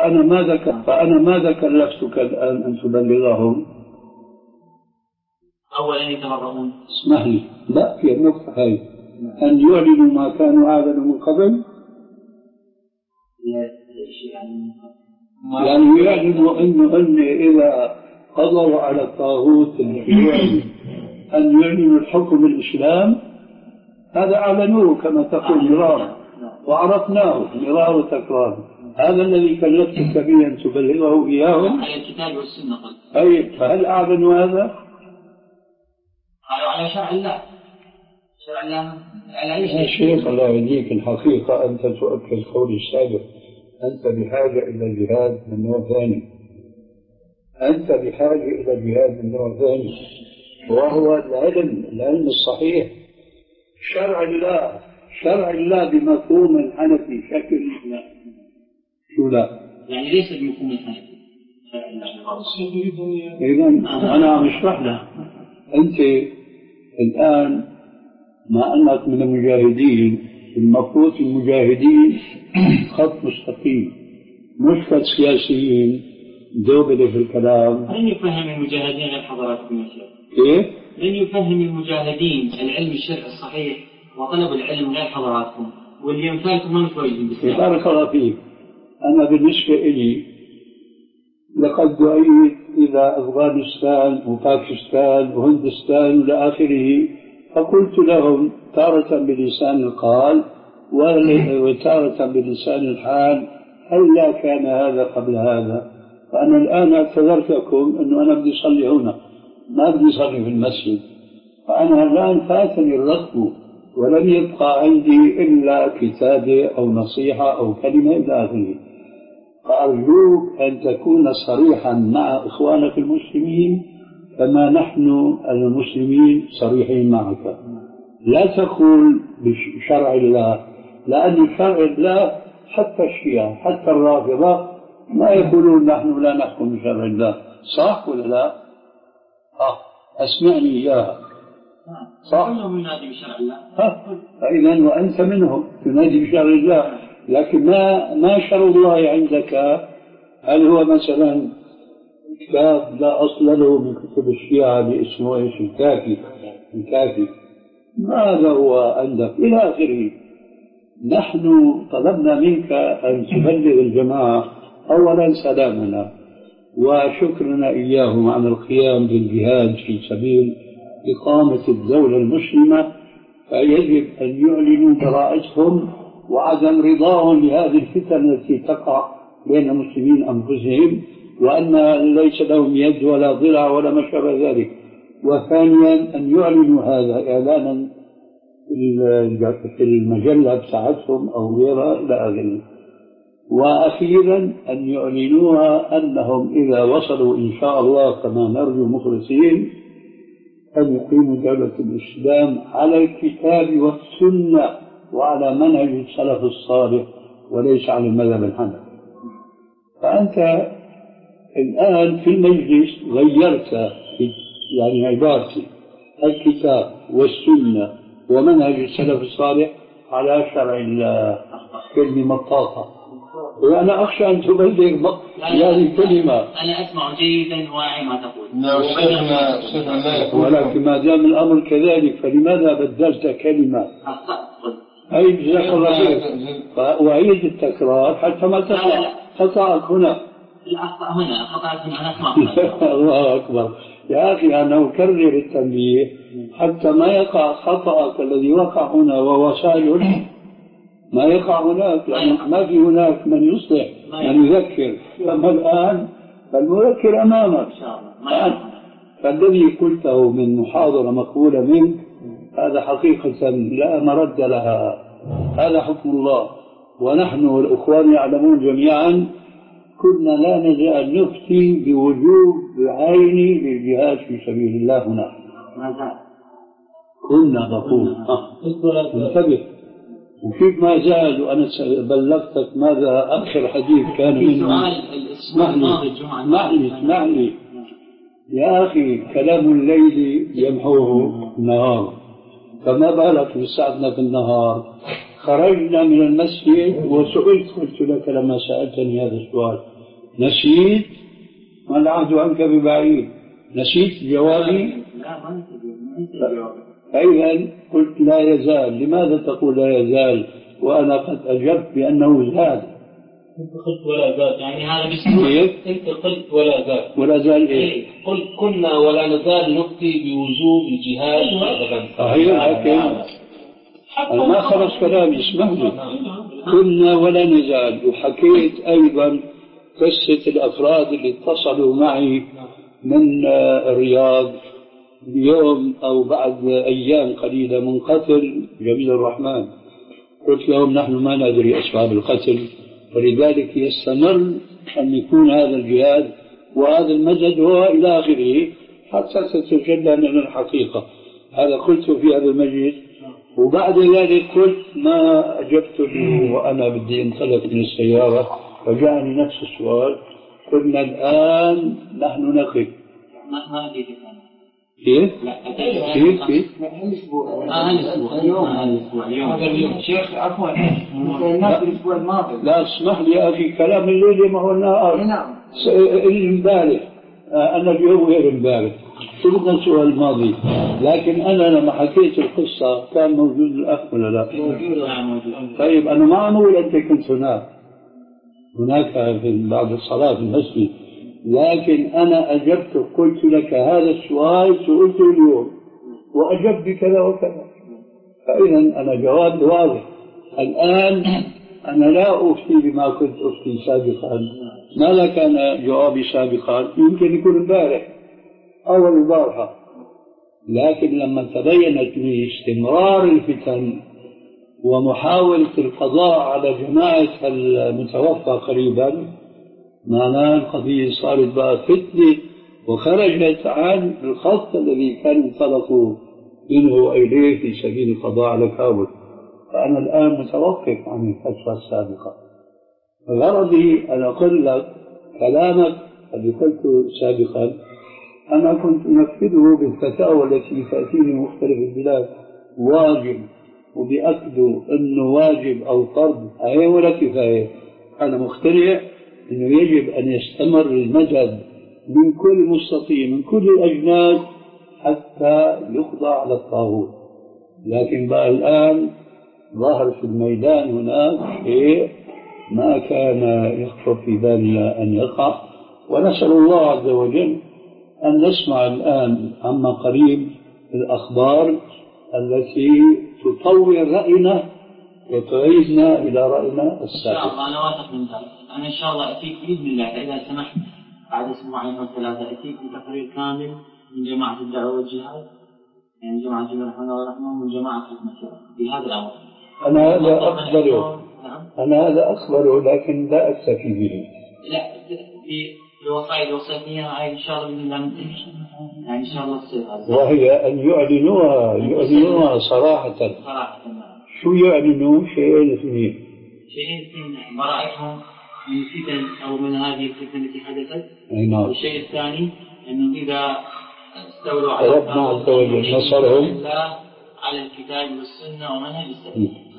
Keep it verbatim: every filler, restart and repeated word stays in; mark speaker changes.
Speaker 1: فأنا ماذا فأنا ماذا كلفتك الآن أن تبلغهم؟
Speaker 2: أولا يتبرعون.
Speaker 1: اسمح لي، لا في النقطة هاي أن يعلنوا ما كانوا أعلنوا من قبل، يعني يعلنوا أنه أن إذا قضوا على الطاغوت الحيواني أن يعلنوا الحكم الإسلام، هذا أعلنوه كما تقول مرارا وعرفناه مرارا وتكرارا. هذا الذي كلفتك به أن تبلغه إياهم
Speaker 2: على الكتاب والسنة.
Speaker 1: أي فهل أعلنوا هذا؟
Speaker 2: قالوا على شرع الله. شرع الله على أي شيء.
Speaker 1: يا شيخ الله يهديك، الحقيقة أنت تؤكد قولي السابق، أنت بحاجة إلى الجهاد من نوع ثاني، أنت بحاجة إلى الجهاد من نوع ثاني، وهو العلم العلم الصحيح، شرع الله، شرع الله بمفهوم الحنفي شكل لا شو لا
Speaker 2: يعني ليس بمفهوم الحنفي شرع الله.
Speaker 1: إذا أنا عم أشرح له. أنت الآن مع أنك من المجاهدين، المفروض المجاهدين خط مستقيم، مش كالسياسيين دوبلة في الكلام.
Speaker 2: لن يفهم المجاهدين غير حضراتكم يا شيخ.
Speaker 1: كيف؟
Speaker 2: لن يفهم المجاهدين العلم الشرعي الصحيح وطلب العلم غير حضراتكم، واللي ينفعكم ما متواجدين بالسلام.
Speaker 1: بارك الله فيك. أنا بالنسبة إلي لقد دعيت إلى أفغانستان وباكستان وهندستان وإلى آخره، فقلت لهم تارة بلسان القال وتارة بلسان الحال هل لا كان هذا قبل هذا؟ فأنا الآن اعتذرت لكم أنه أنا بدي أصلي هنا، ما بدي أصلي في المسجد، فأنا الآن فاتني الركب ولم يبقى عندي إلا كتابة أو نصيحة أو كلمة إلى آخره. فأرجوك أن تكون صريحا مع إخوانك المسلمين كما نحن المسلمين صريحين معك. لا تقول بشرع الله، لأن شرع الله حتى الشيعة حتى الرافضة ما يقولون نحن لا نحكم بشرع الله، صح ولا لا؟ آه. أسمعني إياها، صح؟
Speaker 2: كلهم ينادي بشرع الله.
Speaker 1: فإذا وأنت منهم تنادي بشرع الله، لكن ما ما شرع الله عندك؟ هل هو مثلا كتاب لا أصل له من كتب الشيعة باسمه إيش الكافي الكافي ماذا هو عندك إلى آخره؟ نحن طلبنا منك أن تبلغ الجماعة أولا سلامنا وشكرنا إياهم على القيام بالجهاد في سبيل إقامة الدولة المسلمة، فيجب أن يعلنوا براءتهم وعدم رضاهم بهذه الفتن التي تقع بين المسلمين أنفسهم، وأن ليس لهم يد ولا ضلع ولا ما شابه ذلك. وثانيا أن يعلنوا هذا إعلانا في المجلة بتاعتهم أو غيرها إلى آخره. وأخيرا أن يعلنوها أنهم إذا وصلوا إن شاء الله كما نرجو مخلصين أن يقيموا دولة الإسلام على الكتاب والسنة وعلى منهج السلف الصالح وليس على المذهب الحنفي. فأنت الآن في المجلس غيرت يعني عبارتي الكتاب والسنة ومنهج السلف الصالح على شرع الله، كلمة مطاطة، وأنا أخشى أن تبلغ هذه كلمة.
Speaker 2: أنا أسمع جيدا واعي ما تقول.
Speaker 3: نعم شيخنا شيخنا
Speaker 1: ولكن ما دام الأمر كذلك فلماذا بدلت كلمة؟ أي جزاك الله خير. وأعيد التكرار حتى ما تقع خطأك هنا.
Speaker 2: الأخطاء هنا خطأك هنا أنا أسمع.
Speaker 1: الله أكبر يا أخي، أنا أكرر التنبيه حتى ما يقع خطأك الذي وقع هنا وهو سائل ما يقع هناك، لأن ما في هناك من يصلح من يذكر. أما الآن فالمذكر أمامك. فالذي قلته من محاضرة مقبولة منك هذا حقيقة لا مرد لها، هذا حكم الله، ونحن والأخوان يعلمون جميعا كنا لا نزال نفتي بوجوب عيني للجهاد في سبيل الله هنا. كنا نقول انتبه، وكيف ما زال. وأنا بلغتك ماذا آخر حديث كان منه. اسمح لي اسمح لي يا أخي، كلام الليل يمحوه النهار، فما بالك بساعتنا في النهار. خرجنا من المسجد وسئلت، قلت لك لما سألتني هذا السؤال نسيت؟ ما العهد عنك ببعيد. نسيت جوابي؟
Speaker 2: لا ما نسيت جوابي.
Speaker 1: فإذا قلت لا يزال. لماذا تقول لا يزال وأنا قد أجبت بأنه زاد؟
Speaker 3: أنت قلت ولا زال،
Speaker 2: يعني هذا باسمه.
Speaker 3: أنت قلت ولا زال.
Speaker 1: ولا زال إيه؟
Speaker 3: قلت كنا ولا نزال نفتي بوجوب الجهاد أبدا.
Speaker 1: صحيح، لكن أنا ما خلص كلامي، اسمح لي. كنا ولا نزال. وحكيت أيضا قصة الأفراد اللي اتصلوا معي من الرياض اليوم أو بعد أيام قليلة من قتل جميل الرحمن. قلت لهم نحن ما ندري أسباب القتل، ولذلك يستمر أن يكون هذا الجهاد وهذا المدد هو إلى آخره حتى تتجلى لنا الحقيقة. هذا قلت في هذا المجلس. وبعد ذلك قلت ما أجبت له وأنا بدي انطلق من السيارة وجاءني نفس السؤال. قلنا الآن نحن نقف.
Speaker 2: ما أدري
Speaker 1: كيف؟ كيف؟ كيف؟
Speaker 2: هالأسبوع اليوم هالأسبوع اليوم هذا اليوم شيخ عفوا الناس الأسبوع الماضي.
Speaker 1: لا اسمح لي يا أخي، كلام الليلة ما هو النهار.
Speaker 2: نعم.
Speaker 1: امبارح أنا اليوم غير امبارح. قلنا الأسبوع الماضي، لكن أنا لما حكيت القصة كان موجود الأخ ولا لا؟
Speaker 2: موجود.
Speaker 1: طيب أنا ما عم أقول أنت كنت هناك هناك في بعد الصلاة في المسجد، لكن أنا أجبت قلت لك هذا السؤال سئلته اليوم وأجبت بكذا وكذا. فإذا أنا جواب واضح. الآن أنا لا أفتي بما كنت أفتي سابقا. ماذا كان جوابي سابقا؟ يمكن يكون امبارح أو البارحة، لكن لما تبينت لي استمرار الفتن ومحاولة القضاء على جماعة المتوفى قريبا، معناه القضية صارت بقى فتنة وخرجت عن الخط الذي كان انطلقوا منه وإليه في سبيل القضاء على كابل. فأنا الآن متوقف عن الفتوى السابقة. غرضي أن أقول لك كلامك الذي قلته سابقا أنا كنت أنفذه بالفتاوى التي تأتيني من مختلف البلاد واجب، وبأكدوا أنه واجب أو فرض أي ولا كفاية. أنا مقتنع أنه يجب أن يستمر المدد من كل مستطيع من كل الأجناس حتى يخضع على الطاغوت. لكن بقى الآن ظهر في الميدان هناك شيء ما كان يخطر في بالنا أن يقع، ونسأل الله عز وجل أن نسمع الآن عما قريب الأخبار التي تطور رأينا وتعيدنا إلى رأينا السابق.
Speaker 2: إن شاء الله أنا واثق من ذلك. أنا إن شاء الله أتيك بإذن الله إذا سمحت بعد أسبوعين أو ثلاثة أتيك بتقرير كامل من جماعة الدعوة والجهاد، يعني جماعة جميع الرحمن والرحمة ومن جماعة حكمة في هذا الأمر.
Speaker 1: أنا هذا أقبله. أنا هذا أقبله لكن لا أكتفي به.
Speaker 2: لا في الوصايا الوصية هاي إن شاء الله بإذن الله يعني إن شاء الله تصير.
Speaker 1: وهي أن يعلنوها يعلنوها صراحة.
Speaker 2: صراحة.
Speaker 1: شو يعلنوا؟ شيئين اثنين.
Speaker 2: شيئين اثنين براءتهم من الفتن أو من هذه الفتن التي حدثت.
Speaker 1: نعم.
Speaker 2: والشيء الثاني أنه إذا استولوا على
Speaker 1: ربنا عز وجل نصرهم
Speaker 2: على الكتاب والسنة ومنهج السلف.